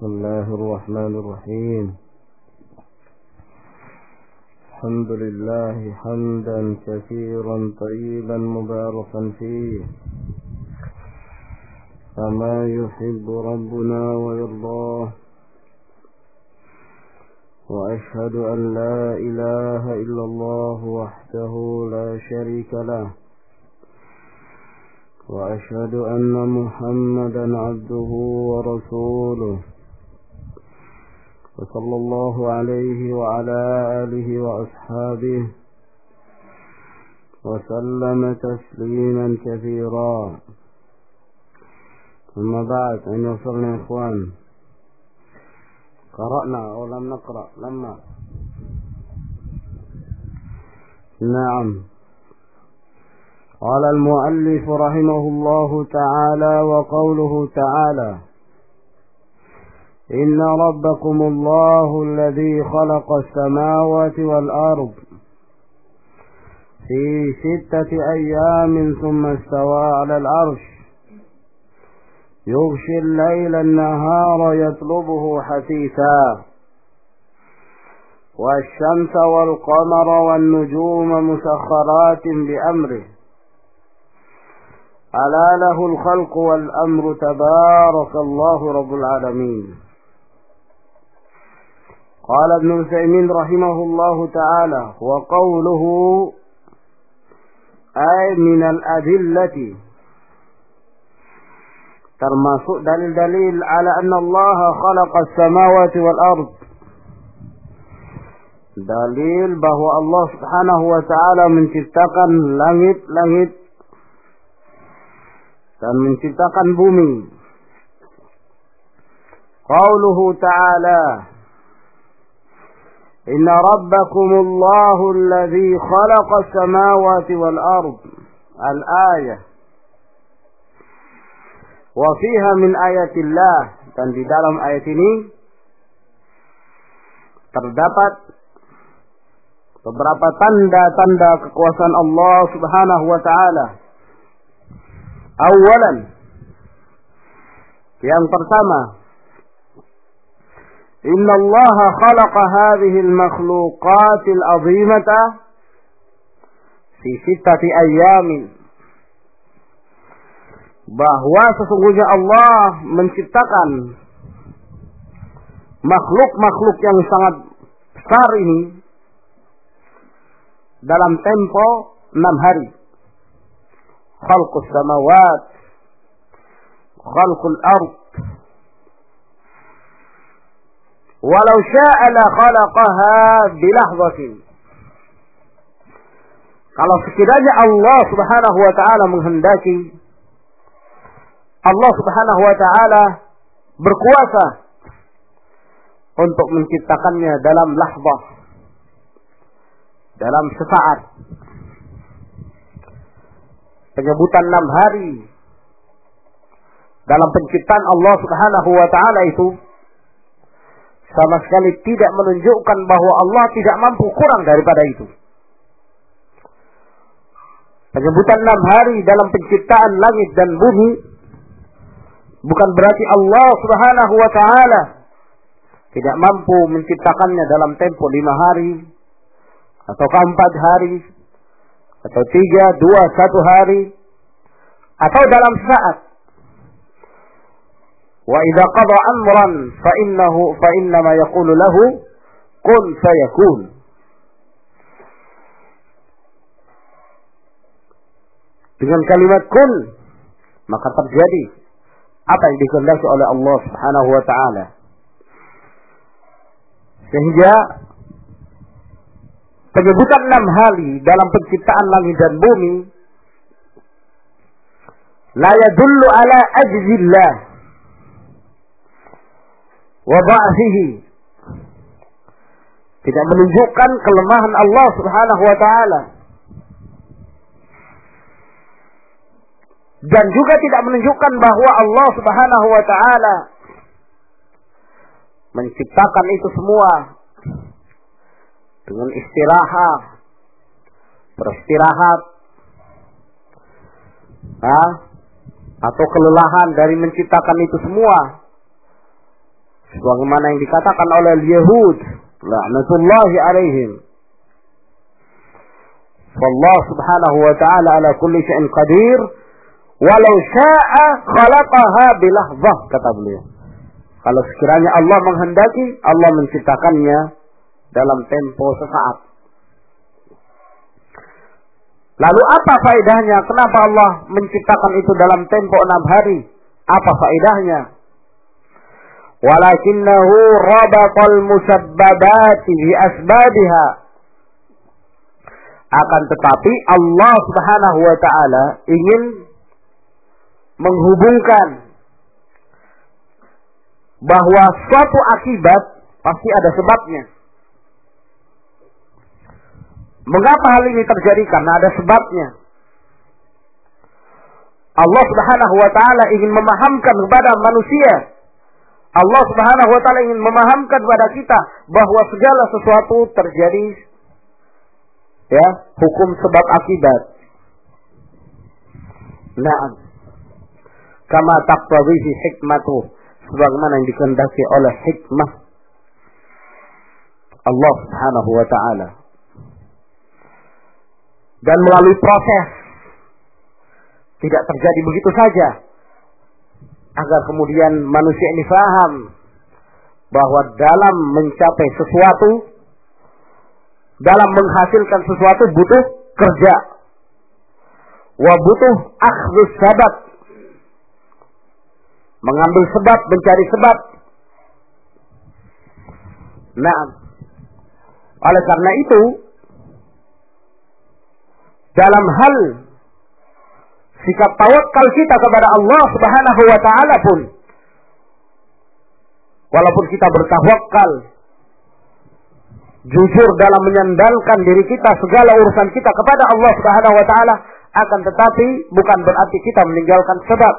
بسم الله الرحمن الرحيم. الحمد لله حمدا كثيرا طيبا مباركا فيه كما يحب ربنا ويرضاه، وأشهد أن لا إله إلا الله وحده لا شريك له، وأشهد أن محمدا عبده ورسوله، وصلى الله عليه وعلى آله وأصحابه وسلم تسليما كثيرا. أما بعد، أن وصلنا يا إخوان، قرأنا أو لم نقرأ؟ لما نعم. قال المؤلف رحمه الله تعالى: وقوله تعالى: إن ربكم الله الذي خلق السماوات والأرض في 6 أيام ثم استوى على العرش يغشي الليل النهار يطلبه حثيثا، والشمس والقمر والنجوم مسخرات بأمره، ألا له الخلق والأمر تبارك الله رب العالمين. قال ابن عثيمين رحمه الله تعالى: وقوله أي من الأدلة، termasuk dalil-dalil ala anna Allah khalaqa as-samawati wal ard, dalil bahwa Allah Subhanahu wa taala menciptakan langit-langit dan menciptakan bumi. Qauluhu ta'ala: Inna rabbakumullahu alladhi khalaqa as-samawati wal ard. Al-ayah. Wa fiha min ayatillah, dan di dalam ayat ini terdapat beberapa tanda-tanda kekuasaan Allah Subhanahu wa taala. Awalan, yang pertama, Inna Allah khalaqa hadhihi al-makhluqat al-azimata fi 6 ayamin, bahwa sesungguhnya Allah menciptakan makhluk-makhluk yang sangat besar ini dalam tempo 6 hari. Khalqus samawat, khalqul ard. Walau sya'a la khalaqaha bilahzatin. Kalau sekiranya Allah Subhanahu wa taala menghendaki, Allah Subhanahu wa taala berkuasa untuk menciptakannya dalam lahzah, dalam sesaat. Penyebutan 6 hari dalam penciptaan Allah Subhanahu wa taala itu sama sekali tidak menunjukkan bahwa Allah tidak mampu kurang daripada itu. Penyebutan 6 hari dalam penciptaan langit dan bumi bukan berarti Allah Subhanahu wa taala tidak mampu menciptakannya dalam tempo 5 hari atau 4 hari atau 3, 2, 1 hari atau dalam saat. Wa idza qada amran fa innama yaqulu lahu kun fayakun. Dengan kalimat kun maka terjadi apa yang dikehendaki oleh Allah Subhanahu wa taala. Sehingga penyebutan 6 hari dalam penciptaan langit dan bumi la yadullu ala ajzillah wa dha'fihi, tidak menunjukkan kelemahan Allah Subhanahu wa taala, dan juga tidak menunjukkan bahwa Allah Subhanahu wa taala menciptakan itu semua dengan beristirahat, atau kelelahan dari menciptakan itu semua, Sebagaimana yang dikatakan oleh Yahud, la'natullahi alaihim. Wallahu subhanahu wa ta'ala ala kulli syai'in qadir, walau sya'a khalaqaha bilahzah, kata beliau. Kalau sekiranya Allah menghendaki, Allah menciptakannya dalam tempo sesaat. Lalu apa faedahnya? Kenapa Allah menciptakan itu dalam tempo 6 hari? Apa faedahnya? Walakinnahu rabatal musabbabati bi asbabiha. Akan tetapi Allah Subhanahu wa taala ingin menghubungkan bahwa suatu akibat pasti ada sebabnya. Mengapa hal ini terjadi? Karena ada sebabnya. Allah Subhanahu wa taala ingin memahamkan kepada manusia. Allah Subhanahu wa taala ingin memahamkan kepada kita bahwa segala sesuatu terjadi, ya, hukum sebab akibat. Naam. Kama taqtadhihi hikmatuh, sebagaimana yang dikehendaki oleh hikmah Allah Subhanahu wa taala. Dan melalui proses, tidak terjadi begitu saja, agar kemudian manusia ini paham bahwa dalam mencapai sesuatu, dalam menghasilkan sesuatu butuh kerja, wa butuh akhdhus sabab, mengambil sebab, mencari sebab. Nah, oleh karena itu, dalam hal sikap tawakal kita kepada Allah Subhanahu wa taala pun, walaupun kita bertawakal, jujur dalam menyandarkan diri kita, segala urusan kita kepada Allah Subhanahu wa taala, akan tetapi bukan berarti kita meninggalkan sebab.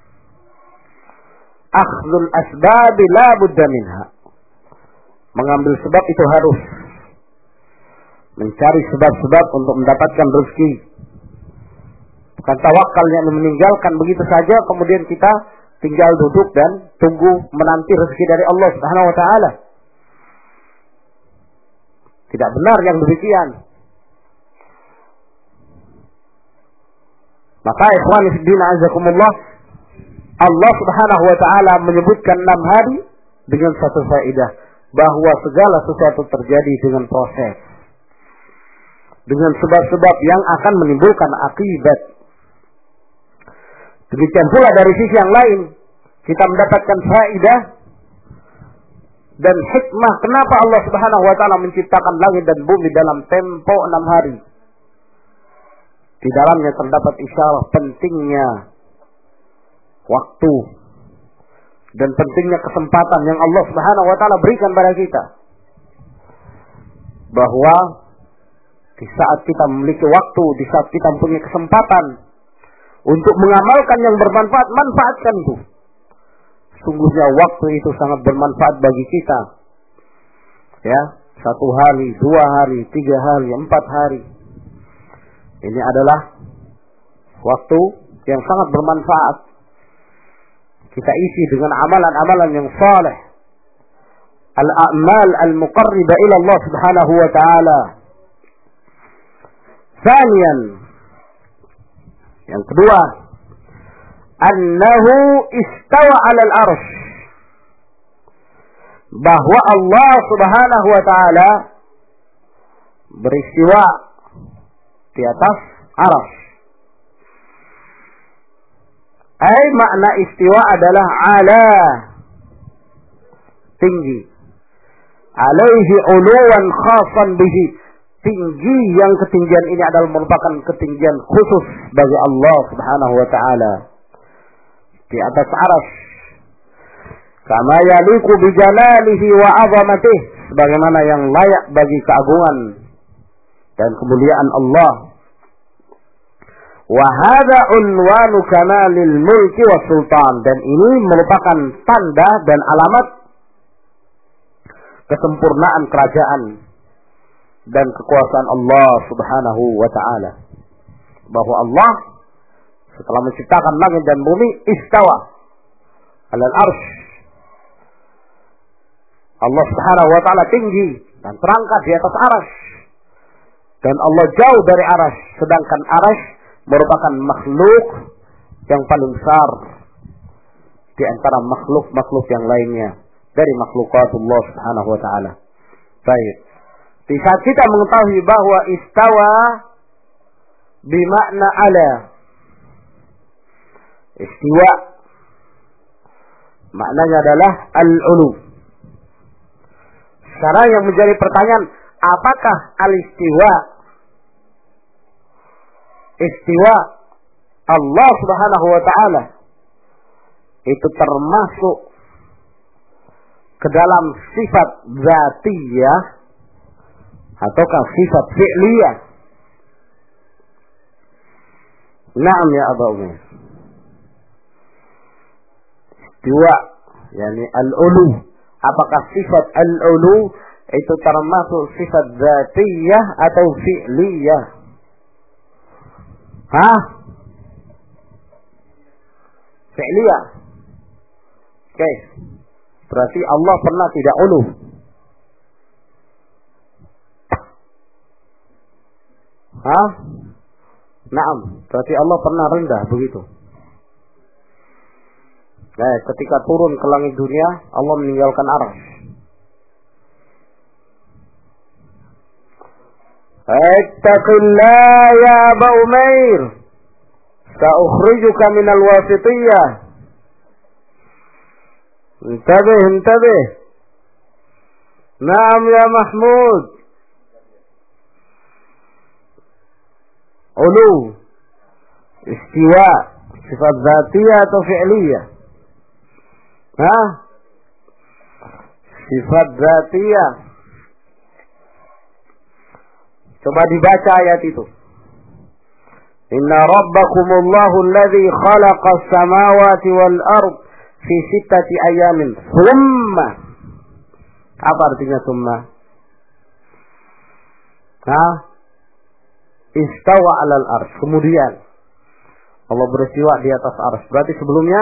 Akhdhul asbab la budda minha. Mengambil sebab itu harus. Mencari sebab-sebab untuk mendapatkan rezeki. Bukan tawakal yang meninggalkan begitu saja, kemudian kita tinggal duduk dan tunggu menanti rezeki dari Allah Subhanahu wa taala. Tidak benar yang demikian. Maka ikhwan fillah azakumullah, Allah Subhanahu wa taala menyebutkan 6 hari dengan satu faedah, bahwa segala sesuatu terjadi dengan proses, dengan sebab-sebab yang akan menimbulkan akibat. Demikian pula dari sisi yang lain, kita mendapatkan faedah dan hikmah kenapa Allah Subhanahu wa taala menciptakan langit dan bumi dalam tempo 6 hari. Di dalamnya terdapat isyarat pentingnya waktu dan pentingnya kesempatan yang Allah Subhanahu wa taala berikan pada kita. Bahwa di saat kita memiliki waktu, di saat kita mempunyai kesempatan untuk mengamalkan yang bermanfaat, manfaatkan itu. Sungguhnya waktu itu sangat bermanfaat bagi kita. Ya, 1 hari, 2 hari, 3 hari, 4 hari. Ini adalah waktu yang sangat bermanfaat. Kita isi dengan amalan-amalan yang saleh. Al-a'mal al-muqarribah ila Allah Subhanahu wa ta'ala. Thaniyan, yang kedua, annahu istawa 'alal arsy, bahwa Allah Subhanahu wa taala beristiwa di atas arsy. Ai makna istiwa adalah ala, tinggi, alaihi uluwan khasan bihi, tinggi yang ketinggian ini adalah merupakan ketinggian khusus bagi Allah Subhanahu wa taala di atas arsy. Kama yaliqu bi jalalihi wa 'azamatihi, sebagaimana yang layak bagi keagungan dan kemuliaan Allah. Wa hadza unwanu kamalil mulki was sultan, dan ini merupakan tanda dan alamat kesempurnaan kerajaan dan kekuasaan Allah Subhanahu wa taala. Bahwa Allah setelah menciptakan langit dan bumi, istawa 'alal arsy, Allah Subhanahu wa ta'ala tinggi dan terangkat di atas arasy. Dan Allah jauh dari arasy, sedangkan arasy merupakan makhluk yang paling besar di antara makhluk-makhluk yang lainnya dari makhlukatullah Subhanahu wa ta'ala. Baik. Di saat kita mengetahui bahwa istawa bimakna ala. Istiwa maknanya adalah al-ulu. Sekarang yang menjadi pertanyaan, apakah al-istiwa? Istiwa Allah Subhanahu wa ta'ala itu termasuk ke dalam sifat zatiyah ataukah sifat fi'liyah? Naam ya Aba Umair. Istiwa yakni al-ulu. Apakah sifat al-ulu itu termasuk sifat zatiyah atau fi'liyah? Hah? Fi'liyah. Oke. Berarti Allah pernah tidak ulu. Hah? Naam. Berarti Allah pernah rendah begitu. Nah, ketika turun ke langit dunia, Allah meninggalkan arasy. Ittaqillah ya Aba Umair. Sa'ukhrijuka minal wasitiyah. Intabih. Naam ya Mahmud. Ulu. Istiwa. Sifat zatiyah atau fi'liyah? Hah? Sifat zatiyah. Coba dibaca ayat itu. Inna rabbakumullahu alladhi khalaqa as-samawati wal ard fi sittati ayamin. Thumma. Apa artinya thumma? Hah? Istawa 'alal arsy. Kemudian Allah beristiwa di atas arsy. Berarti sebelumnya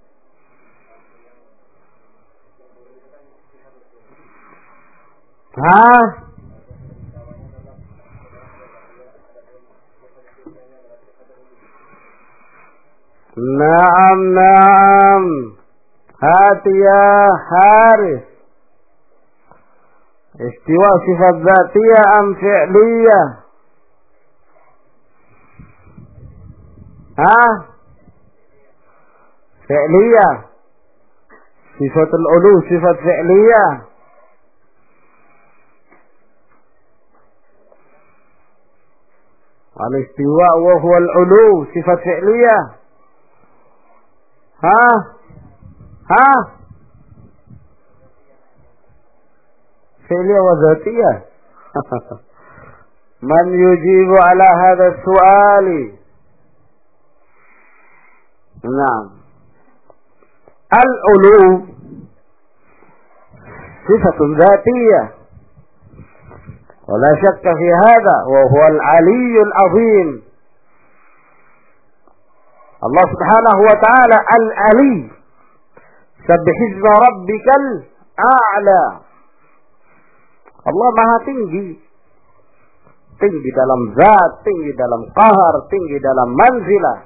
Naam. Hati ya Haris. Istiwa sifat zatiyah am fi'liyah? Fi'liyah. Sifatul ulu sifat fi'liyah. Al-istiwa wa huwa al-ulu sifat fi'liyah. Fi'liyah wa zatiyah. Man yujibu ala hadha su'ali? Naam. Al-ulu sifatun zatiyah. ولا شك في هذا وهو العلي العظيم. Allah Subhanahu wa ta'ala al-ali. Sabbih isma rabbikal a'la. Allah Maha tinggi. Tinggi dalam zat, tinggi dalam qahar, tinggi dalam manzilah.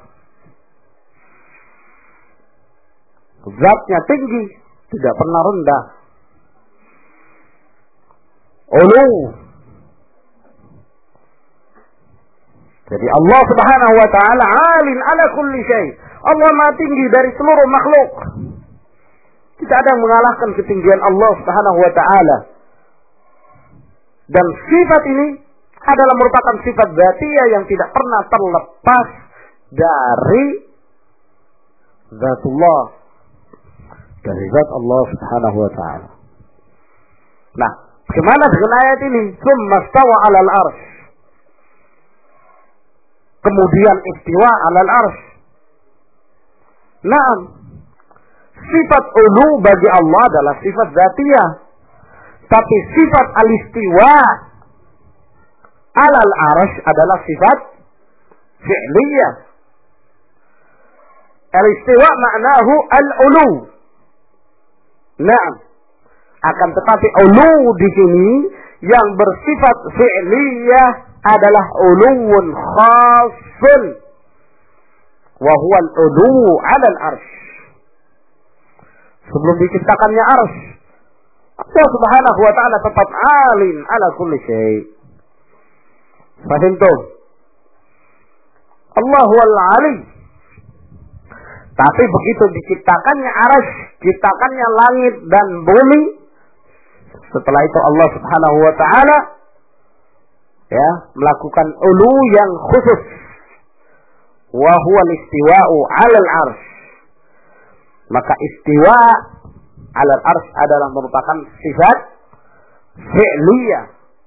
Zatnya tinggi, tidak pernah rendah. Ulu. Jadi Allah Subhanahu wa ta'ala alin ala kulli syai. Allah Maha tinggi dari seluruh makhluk. Tidak ada yang mengalahkan ketinggian Allah Subhanahu wa ta'ala. Dan sifat ini adalah merupakan sifat dzatiyah yang tidak pernah terlepas dari zatullah, dari zat Allah Subhanahu wa ta'ala. Nah, bagaimana dengan ayat ini? Tsumma stawa 'alal arsy. Kemudian istiwa 'alal arsy. Naam. Sifat ulu bagi Allah adalah sifat dzatiyah. Tapi sifat al-istiwa 'alal arsy adalah sifat fi'liyah. Al-istiwa maknahu al-ulu. Naam. Akan tetapi ulu di sini yang bersifat fi'liyah adalah uluun khasun. Wa huwa al-ulu 'ala al-'arsy. Sebelum diciptakannya arsy, Allah Subhanahu wa ta'ala tetap alin ala kulli syai'. Fahimtum? Allahu al-'ali. Tapi begitu diciptakannya arsy, ciptakannya langit dan bumi, setelah itu Allah Subhanahu wa ta'ala ya melakukan ulu yang khusus. Wa huwa al-istiwa'u 'ala al-'arsy. Maka istiwa 'ala al-'arsy adalah merupakan sifat fi'liyah.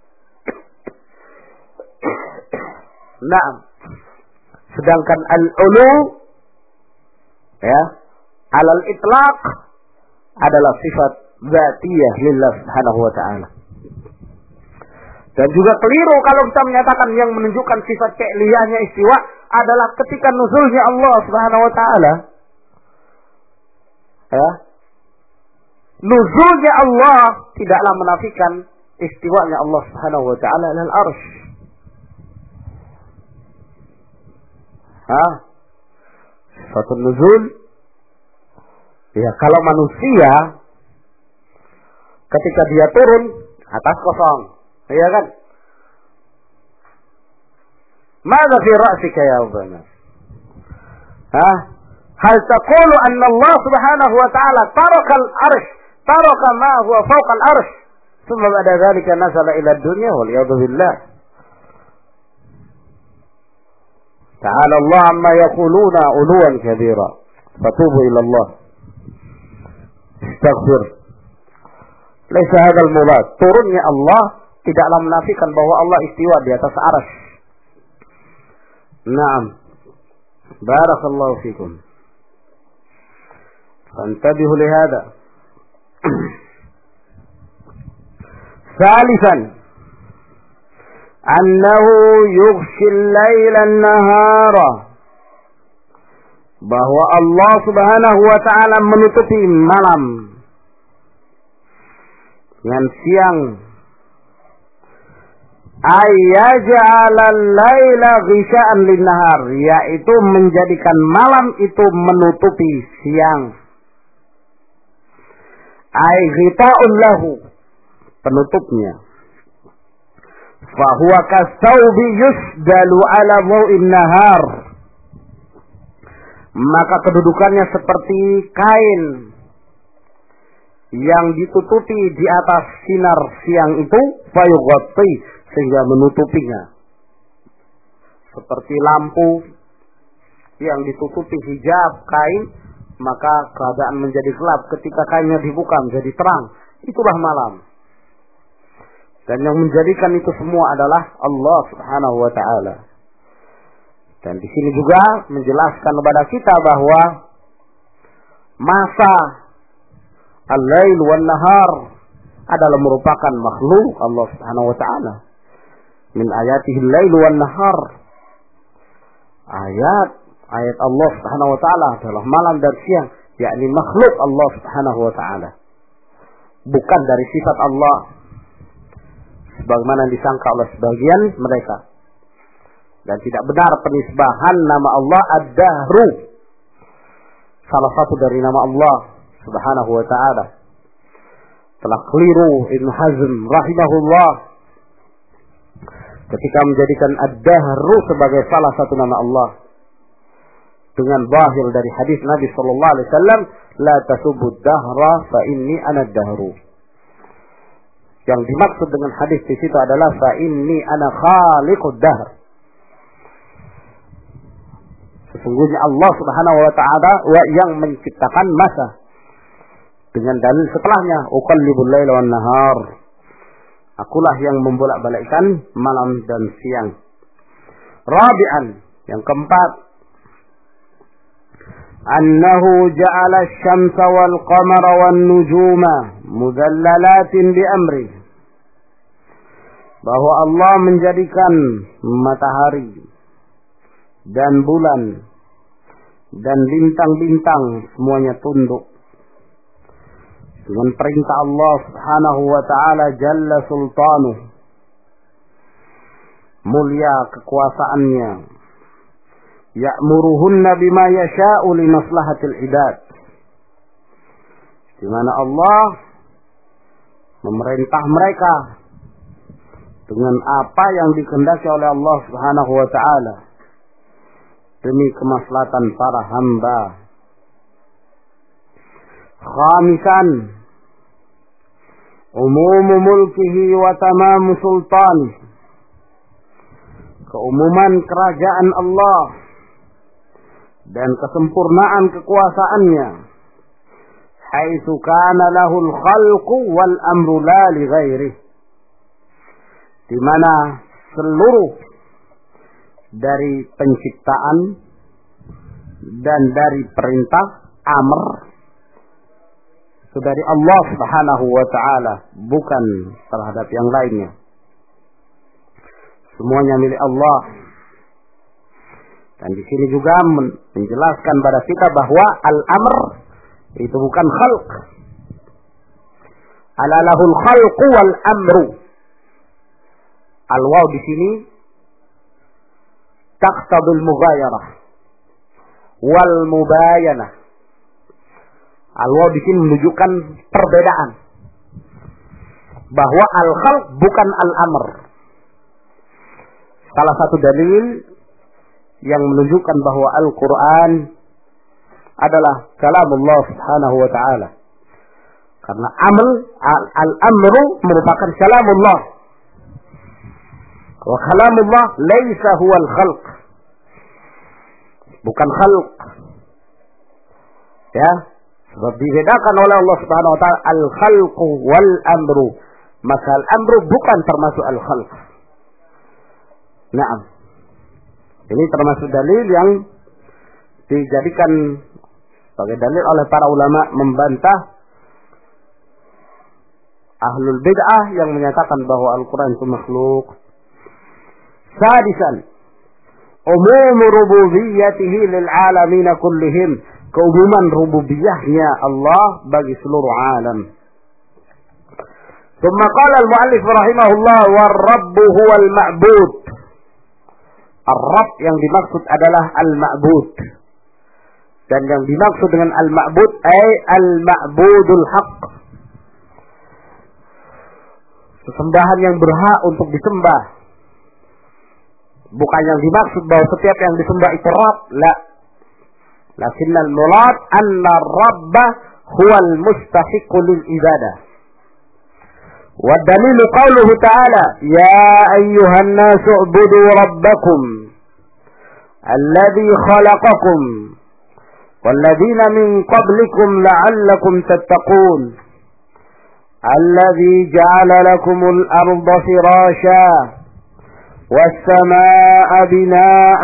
Naam. Sedangkan al-ulu ya 'ala al-itlaq adalah sifat dzatiyah lillah Subhanahu wa ta'ala. Dan juga keliru kalau kita menyatakan yang menunjukkan sifat fi'liyahnya istiwa adalah ketika nuzulnya Allah Subhanahu wa ta'ala. Ya. Nuzulnya Allah tidaklah menafikan istiwanya Allah Subhanahu wa ta'ala alal arsy. Suatu nuzul ya kalau manusia ketika dia turun atas kosong, ya kan? Mada fi ra'sika ya Ubana? Hal taqulu anna Allah Subhanahu wa ta'ala taraka al-'arsy, taraka ma huwa fawqa al-'arsy, thumma ba'da dhalika nazala ila ad-dunya wal ya'udzu billah. Ta'ala Allah amma yaquluna 'uluwan kabira. Fatubu ila Allah. Astaghfir. Laisa hadzal murad. Turunnya Allah tidaklah menafikan bahwa Allah istiwa di atas arsy. Naam. Barakallahu fikum. Fantabihu li hadha. Thalithan, annahu yughshi al-laila an-nahara. Bahwa Allah Subhanahu wa ta'ala menutupi malam dengan siang. Ayyaj'alal laila ghisha'an lin-nahar, yaitu menjadikan malam itu menutupi siang. Ay ghita'un lahu, penutupnya. Fa huwa kasawbi yusdalu ala dhaw'in nahar, maka kedudukannya seperti kain yang ditutupi di atas sinar siang itu, fayughatti, sehingga menutupinya. Seperti lampu yang ditutupi hijab kain, maka keadaan menjadi gelap. Ketika kainnya dibuka menjadi terang. Itulah malam. Dan yang menjadikan itu semua adalah Allah Subhanahu wa ta'ala. Dan di sini juga menjelaskan kepada kita bahwa masa al-lail wan nahar adalah merupakan makhluk Allah Subhanahu wa ta'ala. Min ayatihi al-lail wan nahar. Ayat Allah Subhanahu wa ta'ala adalah malam dan siang, yakni makhluk Allah Subhanahu wa ta'ala. Bukan dari sifat Allah sebagaimana disangka oleh sebagian mereka. Dan tidak benar penisbahan nama Allah Ad-Dahru, salah satu dari nama Allah Subhanahu wa ta'ala. Telah keliru Ibn Hazm rahimahullah ketika menjadikan Ad-Dahru sebagai salah satu nama Allah dengan zahir dari hadis Nabi sallallahu alaihi wasallam, la tasubud dahra fa inni ana ad-dahru. Yang dimaksud dengan hadis di situ adalah fa inni ana khaliqud dahr. Sesungguhnya Allah Subhanahu wa ta'ala yang menciptakan masa. Dengan dalil setelahnya, uqallibul laila wan nahar. Akulah yang membolak-balikkan malam dan siang. Rabi'an, yang keempat, annahu ja'ala asy-syamsa wal qamara wan nujuma mudallalatin bi amri. Bahwa Allah menjadikan matahari dan bulan dan bintang-bintang semuanya tunduk. dengan perintah Allah Subhanahu wa taala jalla sultanuh, mulia kekuasaannya, ya'muruhunna bima yasha'u li maslahatil ibad, di mana Allah memerintah mereka dengan apa yang dikehendaki oleh Allah Subhanahu wa taala demi kemaslahatan para hamba. Khamisan, umumu mulkihi wa tamamu sultanih, keumuman kerajaan Allah dan kesempurnaan kekuasaannya, haitsu kana lahul khalqu wal amru la li ghairihi, di mana seluruh dari penciptaan dan dari perintah amr itu dari Allah Subhanahu wa taala, bukan terhadap yang lainnya. Semuanya milik Allah. Dan di sini juga menjelaskan pada kita bahwa al-amr itu bukan khalq. Ala lahul khalqu wal amru. Al-waw di sini taqtadul mughayarah wal mubayanah. Al-waw di sini menunjukkan perbedaan bahwa al-khalq bukan al-amr. Salah satu dalil yang menunjukkan bahwa Al-Quran adalah kalamullah Subhanahu wa ta'ala, karena al-amru merupakan kalamullah, wa kalamullah laisa huwa al-khalq, bukan khalq, ya. Sebab dibedakan oleh Allah Subhanahu wa taala al-khalqu wal amru, maka al-amru bukan termasuk al-khalq. Naam. Ini termasuk dalil yang dijadikan sebagai dalil oleh para ulama membantah ahlul bid'ah yang menyatakan bahwa Al-Quran itu makhluk. Sadisan, umumu rububiyyatihi lil alamin kullihim, keumuman rububiyahnya Allah bagi seluruh alam. Thumma qala al-muallif rahimahullah war-rabbu huwal ma'bud. Ar-rabb yang dimaksud adalah al-ma'bud. Dan yang dimaksud dengan al-ma'bud ay al-ma'budul haqq, sesembahan yang berhak untuk disembah. Bukan yang dimaksud bahwa setiap yang disembah itu Rabb, la. Lakinnal murad anna Rabba huwal mustahiqqu lil ibadah. Wa dalilu qauluhu ta'ala, ya ayyuhan nasu ubudu rabbakum alladhi khalaqakum والذين من قبلكم لعلكم تتقون الذي جعل لكم الأرض فراشا والسماء بناء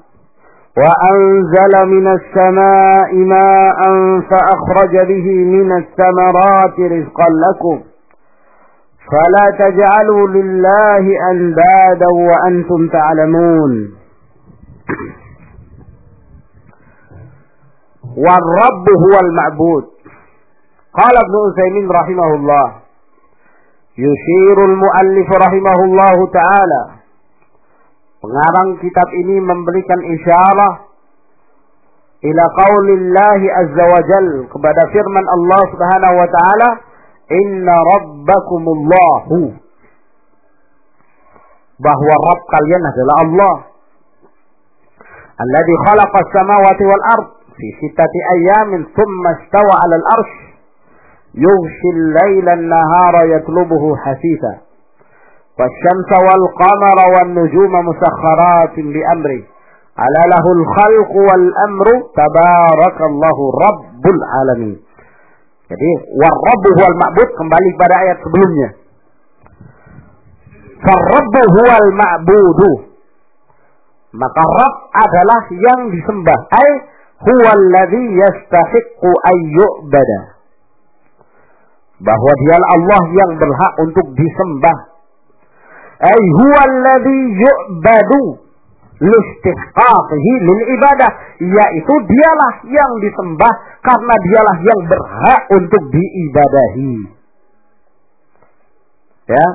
وأنزل من السماء ماء فأخرج به من الثمرات رزقا لكم فلا تجعلوا لله أندادا وأنتم تعلمون. والرب هو المعبود. قال ابن عثيمين رحمه الله يشير المؤلف رحمه الله تعالى, pengarang kitab ini memberikan isyarah ila qaulillahi azza wa jal, kepada firman Allah Subhanahu wa taala, inna rabbakumullahu, bahwa Rabb kalian adalah Allah, alladzi khalaqas samawati wal ard fi sittati ayamin thumma istawa 'alal arsy yughshi al-laila an-nahara yatlubuhu hasisa wasyamsa wal qamara wan nujuma musakhkharatin bi amri ala lahul khalqu wal amru tabarakallahu rabbul alamin. Jadi war-rabbu huwal ma'bud kembali pada ayat sebelumnya. Far-rabbu huwal ma'budu, maka Rabb adalah yang disembah, ay huwallazi yastahiqqu ay yu'bada, bahwa dialah Allah yang berhak untuk disembah. Ay huwallazi yu'badu, listihqaqihi lil ibadah, yaitu dialah yang disembah karena dialah yang berhak untuk diibadahi. Ya.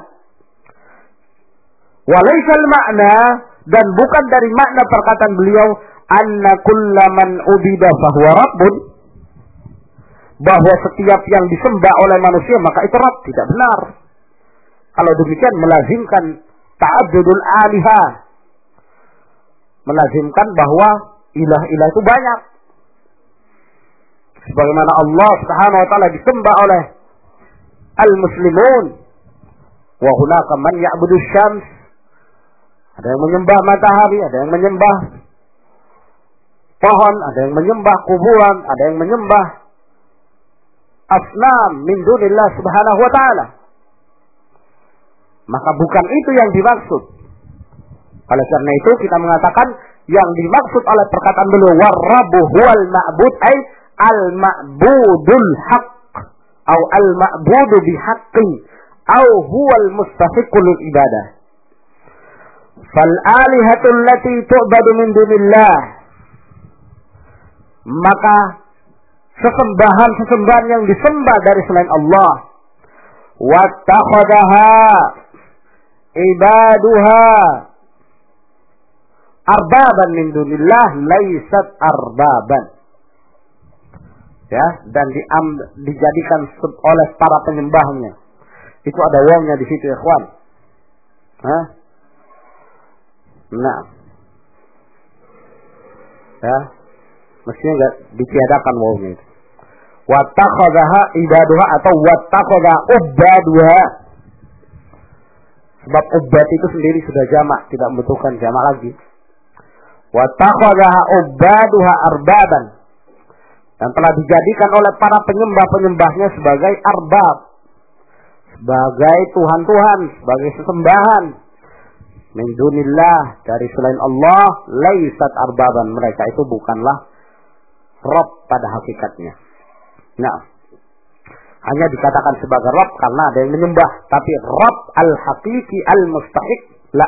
Walaisal makna, dan bukan dari makna perkataan beliau anna kullaman ubida fahuwa rabbun, bahwa setiap yang disembah oleh manusia maka itu Rabb. Tidak benar. Kalau demikian melazimkan ta'addudul alihah, melazimkan bahwa ilah-ilah itu banyak. Sebagaimana Allah Subhanahu wa taala disembah oleh al-muslimun, wa hunaka man ya'budu syams, ada yang menyembah matahari, ada yang menyembah pohon, ada yang menyembah kuburan, ada yang menyembah asnam min dunillah subhanahu wa ta'ala. Maka bukan itu yang dimaksud. Oleh karena itu kita mengatakan yang dimaksud oleh perkataan beliau war-rabbu huwal ma'bud ay al-ma'budul haqq atau al-ma'budu bihaqqin atau huwal mustahiqqul ibadah. Fal alihatul lati tu'badu min dunillah, maka sesembahan yang disembah dari selain Allah, wattakhadaha ibaduha arbaban min dunillah laysat arbaban. Ya, dan dijadikan oleh para penyembahnya. Itu ada wawnya di situ, ikhwan. Hah? Nah. Ya. Mestinya enggak ditiadakan wawnya itu. Wattakhadha ibaduha atau wattakhadha ubaduha. Sebab ubad itu sendiri sudah jamak, tidak membutuhkan jamak lagi. Wattakhadha ubaduha arbaban, dan telah dijadikan oleh para penyembah-penyembahnya sebagai arbab, sebagai tuhan-tuhan, sebagai sesembahan. Min dunillah, dari selain Allah, laisat arbaban, mereka itu bukanlah Rabb pada hakikatnya. Nah, hanya dikatakan sebagai Rabb karena ada yang menyembah, tapi Rabb al-haqiqi al-mustahiq la.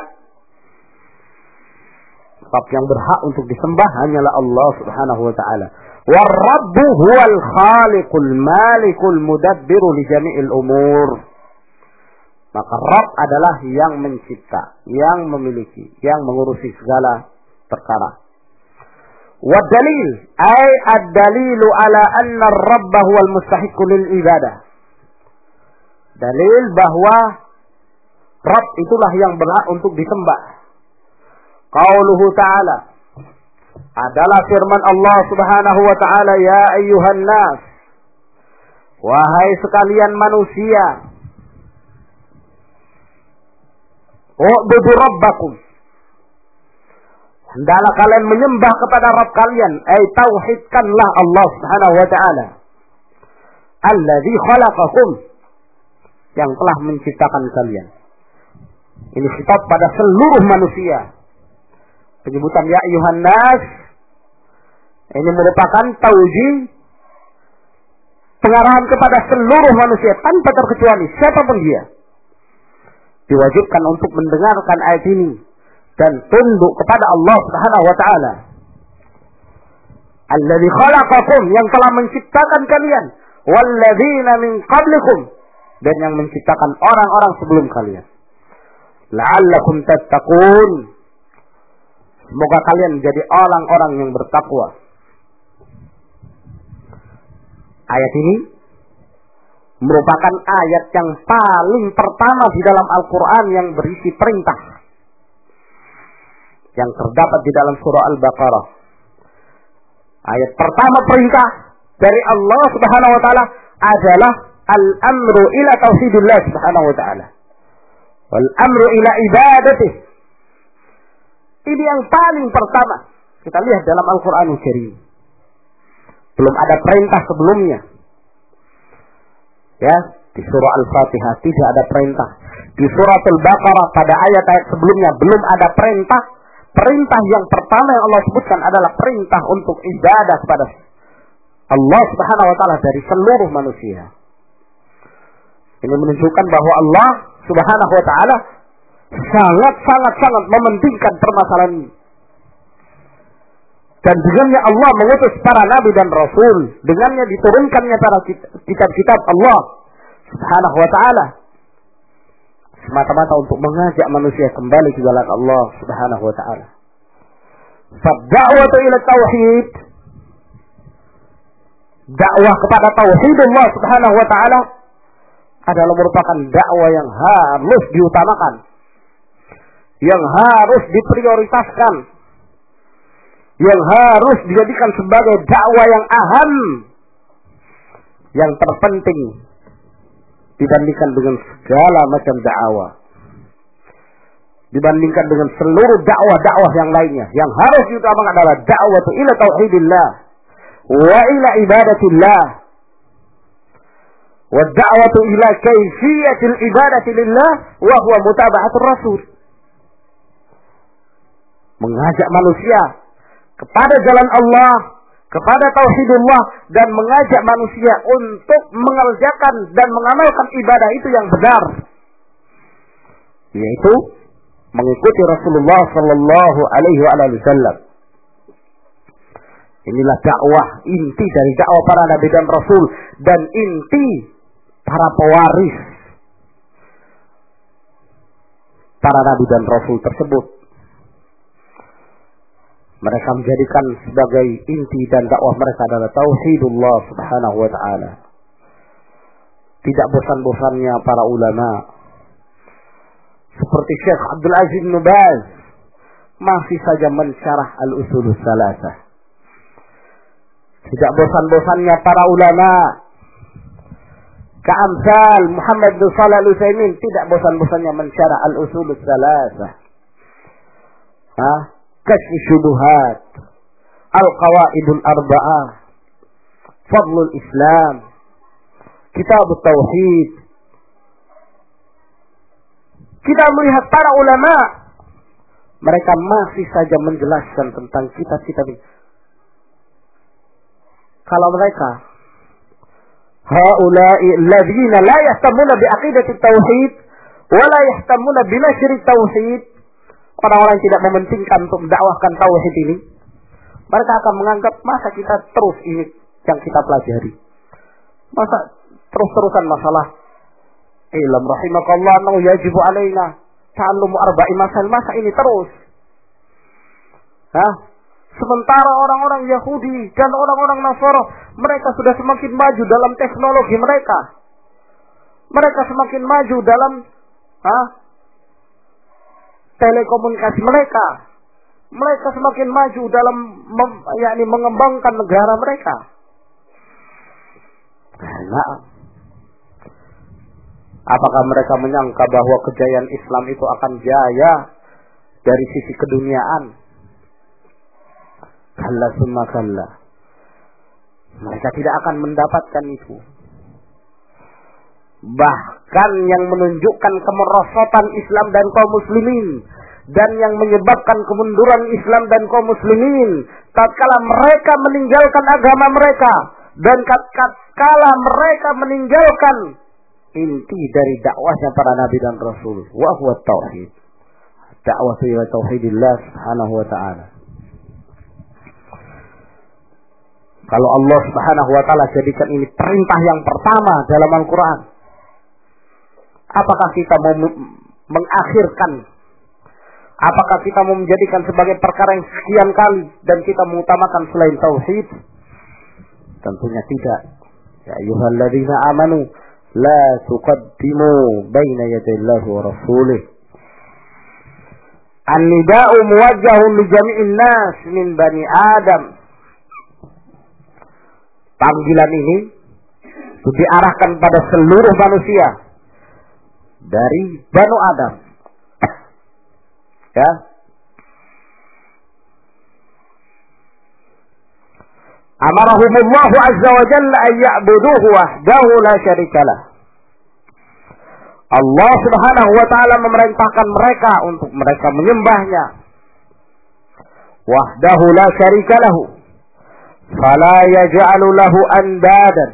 Rabb yang berhak untuk disembah hanyalah Allah Subhanahu wa taala. War-Rabbu huwal khaliqul malikul mudabbiru li jami'il umur. Maka Rabb adalah yang mencipta, yang memiliki, yang mengurusi segala perkara. Wa dalil ay ad-dalilu ala anna ar-Rabb huwal mustahiqqu lil ibadah. Dalil bahwa Rabb itulah yang berhak untuk disembah. Qauluhu ta'ala, adalah firman Allah Subhanahu wa ta'ala, ya ayyuhan nas, wahai sekalian manusia, u'budu rabbakum, hendaklah kalian menyembah kepada Rabb kalian, ay tauhidkanlah Allah Subhanahu wa ta'ala, alladzi khalaqakum, yang telah menciptakan kalian. Ini khitab pada seluruh manusia. Penyebutan ya ayyuhan nas ini merupakan taujih, pengarahan kepada seluruh manusia tanpa terkecuali siapapun dia. Diwajibkan untuk mendengarkan ayat ini dan tunduk kepada Allah Subhanahu wa taala. Alladzi khalaqakum, yang telah menciptakan kalian, walladzina min qablikum, dan yang menciptakan orang-orang sebelum kalian. La'allakum tattaqun, semoga kalian menjadi orang-orang yang bertakwa. Ayat ini merupakan ayat yang paling pertama di dalam Al-Quran yang berisi perintah, yang terdapat di dalam surah Al-Baqarah. Ayat pertama perintah dari Allah Subhanahu wa ta'ala adalah al-amru ila tauhidillah Subhanahu wa ta'ala, wal amru ila ibadatih. Ini yang paling pertama kita lihat dalam Al-Quranul Karim. Belum ada perintah sebelumnya. Ya, di surah Al-Fatihah tidak ada perintah. Di surah Al-Baqarah pada ayat-ayat sebelumnya belum ada perintah. Perintah yang pertama yang Allah sebutkan adalah perintah untuk ibadah kepada Allah Subhanahu wa taala dari seluruh manusia. Ini menunjukkan bahwa Allah Subhanahu wa taala sangat mementingkan permasalahan ini. Dan dengannya Allah mengutus para nabi dan rasul. Dengannya diturunkannya para kitab-kitab Allah subhanahu wa ta'ala. Semata-mata untuk mengajak manusia kembali ke jalan Allah subhanahu wa ta'ala. Fad-da'watu ila tauhid. Dakwah kepada tauhidullah subhanahu wa ta'ala adalah merupakan dakwah yang harus diutamakan. Yang harus diprioritaskan. Yang harus dijadikan sebagai dakwah yang aham. Yang terpenting dibandingkan dengan segala macam dakwah. Dibandingkan dengan seluruh dakwah-dakwah yang lainnya. Yang harus diutamakan adalah dakwah ila tauhidillah. Wa ila ibadatillah. Wa da'watu ila kaifiyatil ibadati lillah. Wa huwa mutaba'atul rasul. Mengajak manusia kepada jalan Allah, kepada tauhidullah, dan mengajak manusia untuk mengerjakan dan mengamalkan ibadah itu yang benar, yaitu mengikuti Rasulullah sallallahu alaihi wasallam. Inilah dakwah, inti dari dakwah para nabi dan rasul, dan inti para pewaris para nabi dan rasul tersebut. Mereka menjadikan sebagai inti dan dakwah mereka adalah tauhidullah subhanahu wa ta'ala. Tidak bosan-bosannya para ulama seperti Syekh Abdul Aziz bin Baz masih saja mensyarah al-usulus salasah. Tidak bosan-bosannya para ulama ka'amsal Muhammad bin Shalih al-Utsaimin tidak bosan-bosannya mensyarah al-usulus salasah. Kashf syubuhat, al-qawaidul arba'ah, fadlul Islam, kitab tauhid. Kita melihat para ulama, mereka masih saja menjelaskan tentang kitab-kitab ini. Kalau mereka haula'i alladzina la yahtamuna bi aqidati tauhid wa la yahtamuna bi nashri tauhid, orang-orang yang tidak mementingkan untuk mendakwahkan tauhid ini, mereka akan menganggap masa kita terus ini yang kita pelajari. Masa terus-terusan masalah ilm rahimakallah annahu yajibu alaina ta'allumu arba'i masail, masa ini terus. Sementara orang-orang Yahudi dan orang-orang Nasara, mereka sudah semakin maju dalam teknologi mereka. Mereka semakin maju dalam telekomunikasi mereka. Mereka semakin maju dalam mengembangkan negara mereka. Nah, apakah mereka menyangka bahwa kejayaan Islam itu akan jaya dari sisi keduniaan? Kalla summa kalla. Mereka tidak akan mendapatkan itu. Bahkan yang menunjukkan kemerosotan Islam dan kaum muslimin, dan yang menyebabkan kemunduran Islam dan kaum muslimin tatkala mereka meninggalkan agama mereka, dan tatkala mereka meninggalkan inti dari dakwahnya para nabi dan rasul, wa huwa tauhid. Dakwah ila tauhidillah subhanahu wa ta'ala. Kalau Allah subhanahu wa ta'ala jadikan ini perintah yang pertama dalam Al-Quran, apakah kita mau mengakhirkan? Apakah kita mau menjadikan sebagai perkara yang sekian kali dan kita mengutamakan selain tauhid? Tentunya tidak. Ya ayyuhalladzina amanu la tuqaddimu baina yadayillahi wa rasulih. An-nida'u muwajjahun li jami'in nas min bani Adam. Panggilan ini diarahkan pada seluruh manusia dari Banu Adam. Ya. Amarahumullahu azza wa jalla an ya'buduhu wahdahu la syarikalah. Allah subhanahu wa ta'ala memerintahkan mereka untuk mereka menyembahnya. Wahdahu la syarikalahu. Fala yaj'alu lahu andadan.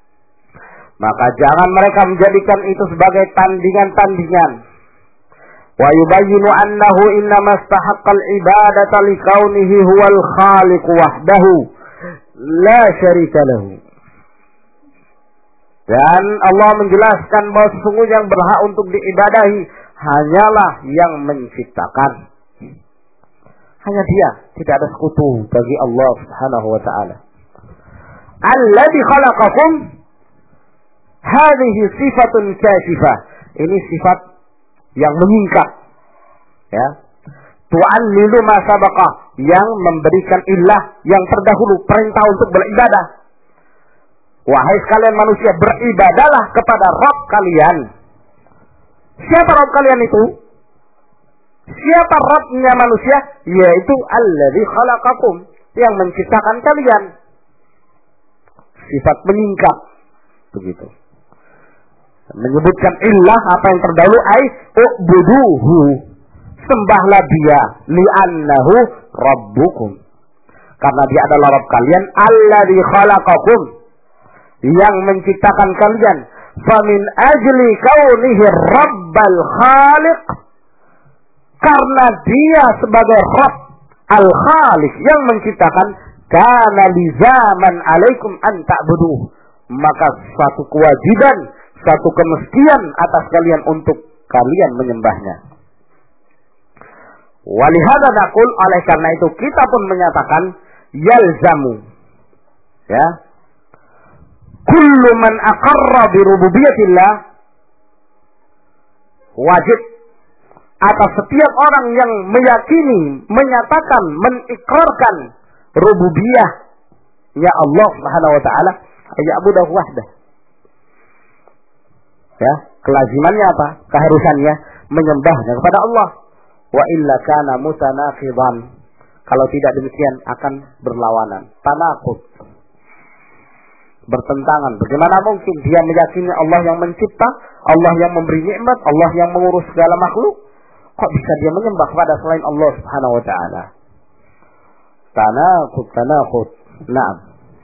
Maka jangan mereka menjadikan itu sebagai tandingan-tandingan. wa yubayyinu annahu innama istahaqqal ibadata likaunihi huwal khaliq wahdahu la syarika lahu. Dan Allah menjelaskan bahwa sesungguhnya yang berhak untuk diibadahi hanyalah yang menciptakan. Hanya Dia, tidak ada sekutu bagi Allah Subhanahu wa taala. Alladzi khalaqakum, hadhihi sifatun kashifah. Ini sifat yang menyingkap. Ya. Tu'allilu ma sabaqa, yang memberikan ilah yang terdahulu, perintah untuk beribadah. Wahai sekalian manusia, beribadalah kepada Rabb kalian. Siapa Rabb kalian itu? Siapa Rabbnya manusia? Yaitu alladzi khalaqakum, yang menciptakan kalian. Sifat menyingkap. Begitu. Menyebutkan ilah apa yang terdahulu, ai ubuduhu, sembahlah Dia, li'annahu rabbukum, karena Dia adalah Rabb kalian. Alladzi khalaqakum, yang menciptakan kalian. Famin ajli kaunihi rabbal khaliq, karena Dia sebagai Rabb al-khaliq yang menciptakan, kana lizaman alaikum an ta'buduh, maka satu kewajiban, satu kemestian atas kalian untuk kalian menyembahnya. Walihada naqul, oleh karena itu kita pun menyatakan yalzamu, ya, kullu man aqarra bi rububiyatillah, wajib atas setiap orang yang meyakini, menyatakan, mengikrarkan rububiyahnya Allah Subhanahu wa taala, ya'budahu wahdah. Ya, kelazimannya apa? Keharusannya menyembahnya kepada Allah. Wa illa kana mutanaqidan. Kalau tidak demikian akan berlawanan, tanaqud, bertentangan. Bagaimana mungkin dia meyakini Allah yang mencipta, Allah yang memberi nikmat, Allah yang mengurus segala makhluk, kok bisa dia menyembah kepada selain Allah Subhanahu wa taala? Tanaqud. Naam.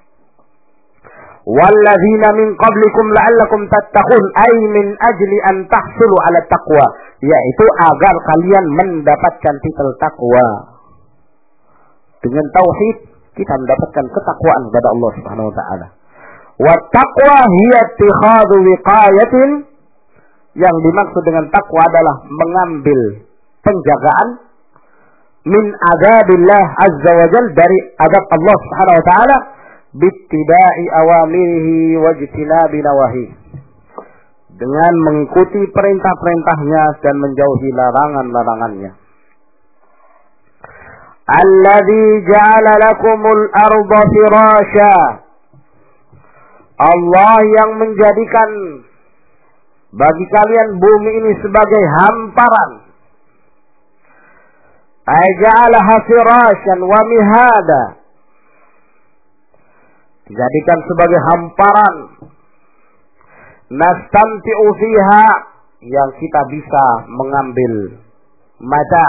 Walladzina min qablikum la'allakum tattaqun, ay min ajli an tahsulu 'ala taqwa, yaitu agar kalian mendapatkan titel takwa. Dengan tauhid kita mendapatkan ketakwaan kepada Allah Subhanahu wa taala. Wa taqwa hiya ittikhadhu wiqayatin, yang dimaksud dengan takwa adalah mengambil penjagaan min adzabillah azza wa jalla, dari azab Allah Subhanahu wa taala, bittiba'i awamirihi wajtinabi nawahi, dengan mengikuti perintah-perintahnya dan menjauhi larangan-larangannya. Alladzi ja'ala lakumul arda firasya, Allah yang menjadikan bagi kalian bumi ini sebagai hamparan. Aja'alaha firasyan wa mihada, dijadikan sebagai hamparan. Nastamti'u fiha, yang kita bisa mengambil mata,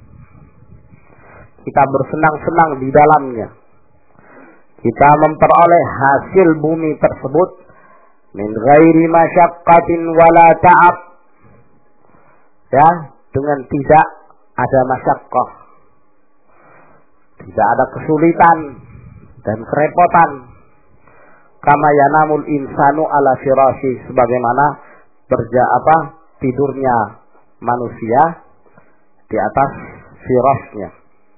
kita bersenang-senang di dalamnya. Kita memperoleh hasil bumi tersebut min ghairi masyaqqatin wala ta'ab, ya, dengan tidak ada masyaqqah, tidak ada kesulitan dan kerepotan. Kama yanamul insanu ala firasyi, sebagaimana tidurnya manusia di atas firasnya,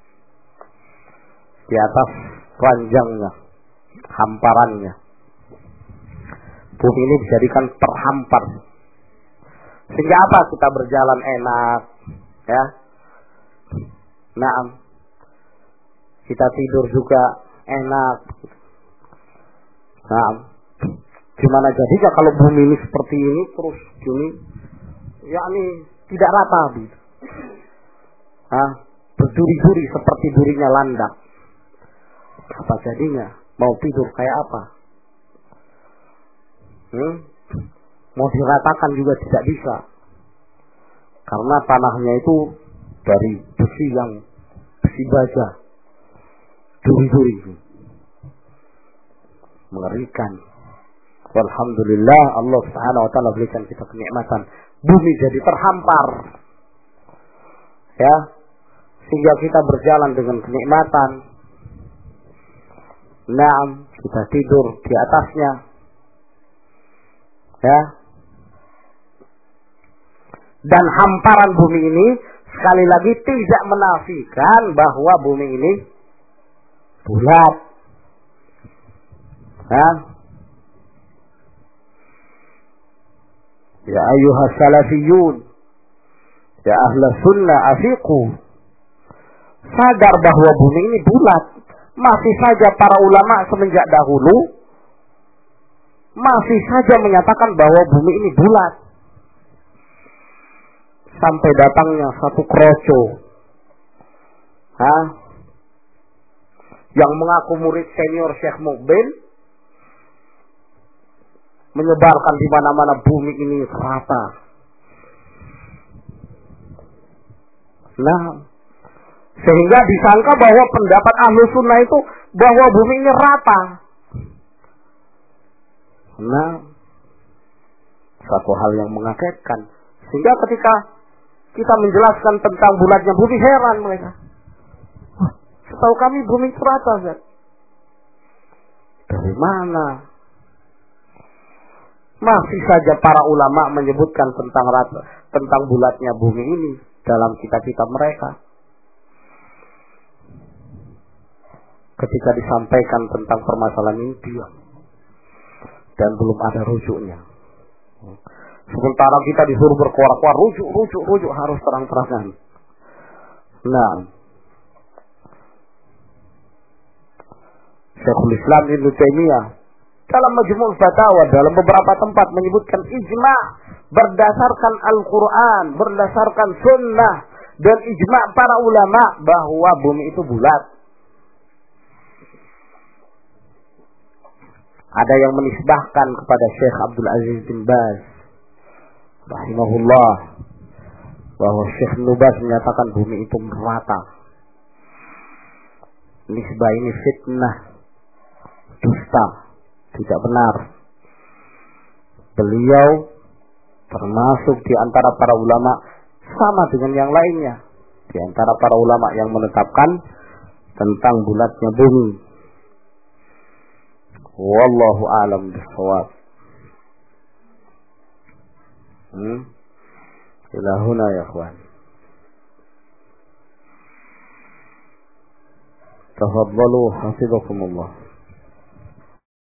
di atas ranjangnya, hamparannya. Bumi ini dijadikan terhampar, sehingga apa? Kita berjalan enak, ya. Naam, kita tidur juga enak. Naam, gimana jadinya kalau bumi ini seperti ini terus gini, yakni tidak rata gitu. Berduri-duri seperti durinya landak. Apa jadinya? Mau tidur kayak apa? Mau diratakan juga tidak bisa, karena tanahnya itu dari besi baja, duri-duri, mengerikan. Alhamdulillah Allah Subhanahu wa taala berikan kita kenikmatan, bumi jadi terhampar. Ya, sehingga kita berjalan dengan kenikmatan. Naam, kita tidur di atasnya. Ya. Dan hamparan bumi ini sekali lagi tidak menafikan bahwa bumi ini bulat. Ya. Ya ayyuhas salafiyun, ya ahla sunnah afiqu. Sadar bahwa bumi ini bulat. Masih saja para ulama semenjak dahulu masih saja menyatakan bahwa bumi ini bulat. Sampai datangnya satu kroco, yang mengaku murid senior Syekh Mukbil, menyebarkan di mana-mana bumi ini rata. Nah, sehingga disangka bahwa pendapat ahlu sunnah itu bahwa bumi ini rata. Nah, satu hal yang mengagetkan. Sehingga ketika kita menjelaskan tentang bulatnya bumi, heran mereka. Wah, setahu kami bumi itu rata, Zat. Dari mana? Masih saja para ulama menyebutkan tentang rata, tentang bulatnya bumi ini dalam kitab-kitab mereka. Ketika disampaikan tentang permasalahan ini, diam. Dan belum ada rujuknya. Sementara kita disuruh berkuar-kuar, rujuk harus terang-terangan. Nah, Syekhul Islam Ibnu Taimiyah dalam Majmu' Fatawa dalam beberapa tempat menyebutkan ijma' berdasarkan Al-Quran, berdasarkan sunnah, dan ijma' para ulama bahwa bumi itu bulat. Ada yang menisbahkan kepada Syekh Abdul Aziz bin Baz rahimahullah bahwa Syekh Ibnu Baz menyatakan bumi itu merata. Nisbah ini fitnah, dusta, tidak benar. Beliau termasuk di antara para ulama sama dengan yang lainnya, di antara para ulama yang menetapkan tentang bulatnya bumi. Wallahu a'lam bishawab. Ila huna ya ikhwan. Tafaddalu hafizakumullah.